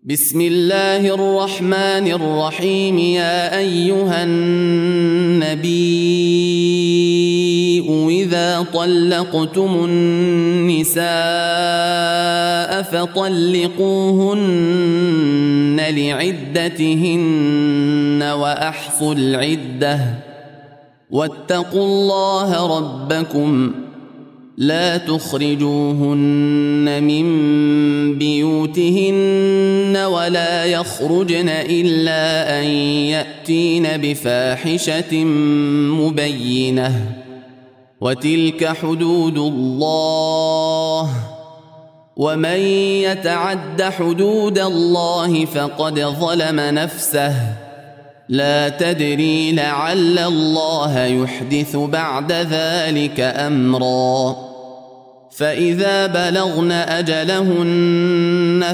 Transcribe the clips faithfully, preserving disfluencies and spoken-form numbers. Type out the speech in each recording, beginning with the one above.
بسم الله الرحمن الرحيم. يا أيها النبي إذا طلقتم النساء فطلقوهن لعدتهن وأحصوا العدة واتقوا الله ربكم لا تخرجوهن من بيوتهن ولا يخرجن إلا أن يأتين بفاحشة مبينة وتلك حدود الله ومن يتعد حدود الله فقد ظلم نفسه لا تدري لعل الله يحدث بعد ذلك أمرا. فإذا بلغن أجلهن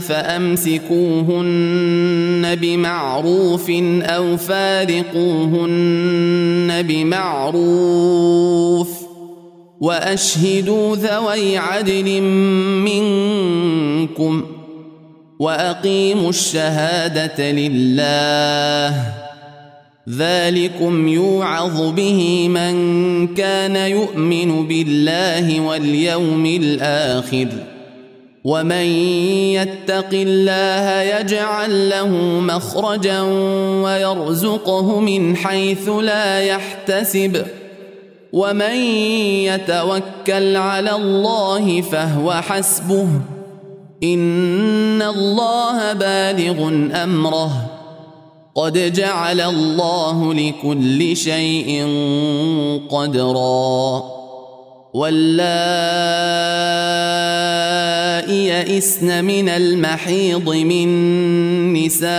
فأمسكوهن بمعروف أو فارقوهن بمعروف وأشهدوا ذوي عدل منكم وأقيموا الشهادة لله ذلكم يوعظ به من كان يؤمن بالله واليوم الآخر ومن يتق الله يجعل له مخرجا ويرزقه من حيث لا يحتسب ومن يتوكل على الله فهو حسبه إن الله بالغ أمره قد جعل الله لكل شيء قدرا. واللائي يئسن من المحيض من نسائكم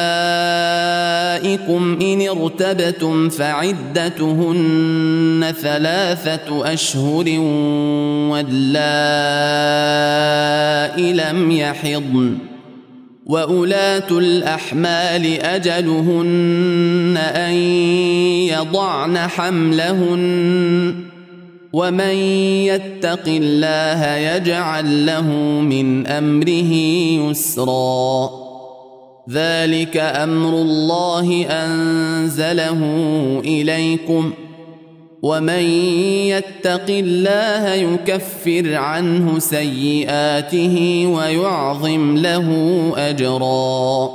إن ارتبتم فعدتهن ثلاثة أشهر واللائي لم يحضن وأولاة الأحمال أجلهن أن يضعن حملهن ومن يتق الله يجعل له من أمره يسرا. ذلك أمر الله أنزله إليكم ومن يتق الله يكفر عنه سيئاته ويعظم له أجرا.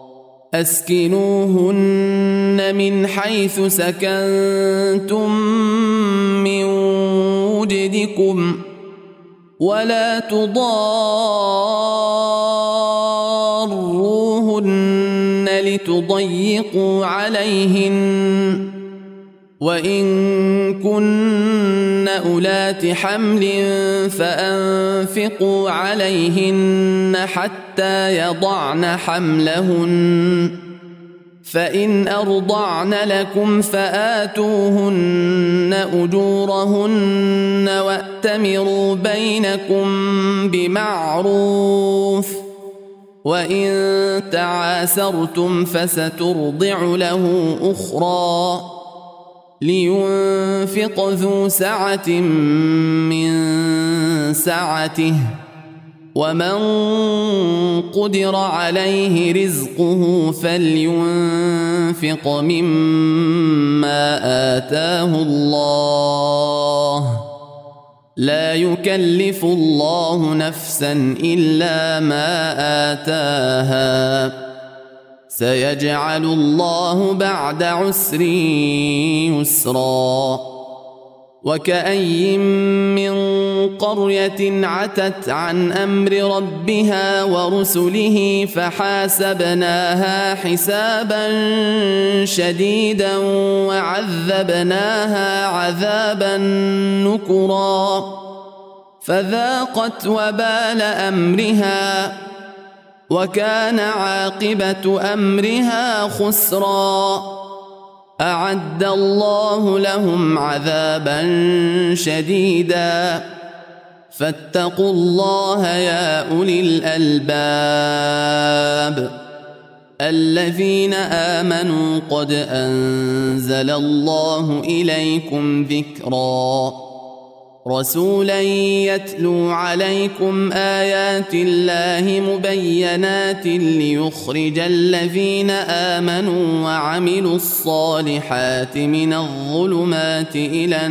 أسكنوهن من حيث سكنتم من وجدكم ولا تضاروهن لتضيقوا عليهن وإن كن أولات حمل فأنفقوا عليهن حتى يضعن حملهن فإن أرضعن لكم فآتوهن أجورهن وأتمروا بينكم بمعروف وإن تعاسرتم فسترضع له أخرى لينفق ذو سعة من سعته ومن قدر عليه رزقه فلينفق مما آتاه الله لا يكلف الله نفسا إلا ما آتاها سيجعل الله بعد عسر يسرا. وكأي من قرية عتت عن أمر ربها ورسله فحاسبناها حسابا شديدا وعذبناها عذابا نكرا فذاقت وبال أمرها وكان عاقبة أمرها خسرا. أعد الله لهم عذابا شديدا فاتقوا الله يا أولي الألباب الذين آمنوا قد أنزل الله إليكم ذكرا. رسولا يتلو عليكم آيات الله مبينات ليخرج الذين آمنوا وعملوا الصالحات من الظلمات إلى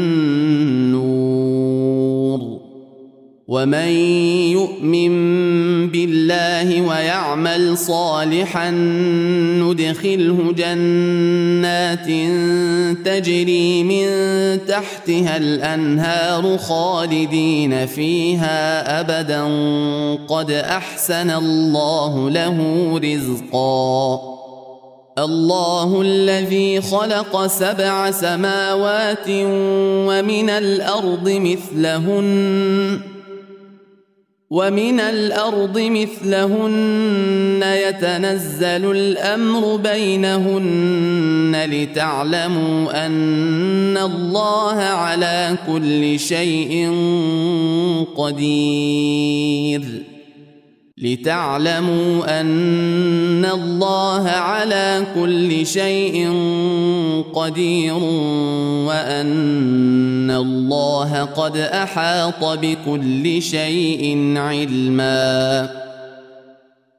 النور ومن يؤمن بالله ويعمل صالحا ندخله جنات تجري من تحتها الأنهار خالدين فيها أبدا قد أحسن الله له رزقا الله الذي خلق سبع سماوات ومن الأرض مثلهن ومن الأرض مثلهن يتنزل الأمر بينهن لتعلموا أن الله على كل شيء قدير لتعلموا أن الله على كل شيء قدير وأن الله قد أحاط بكل شيء علما.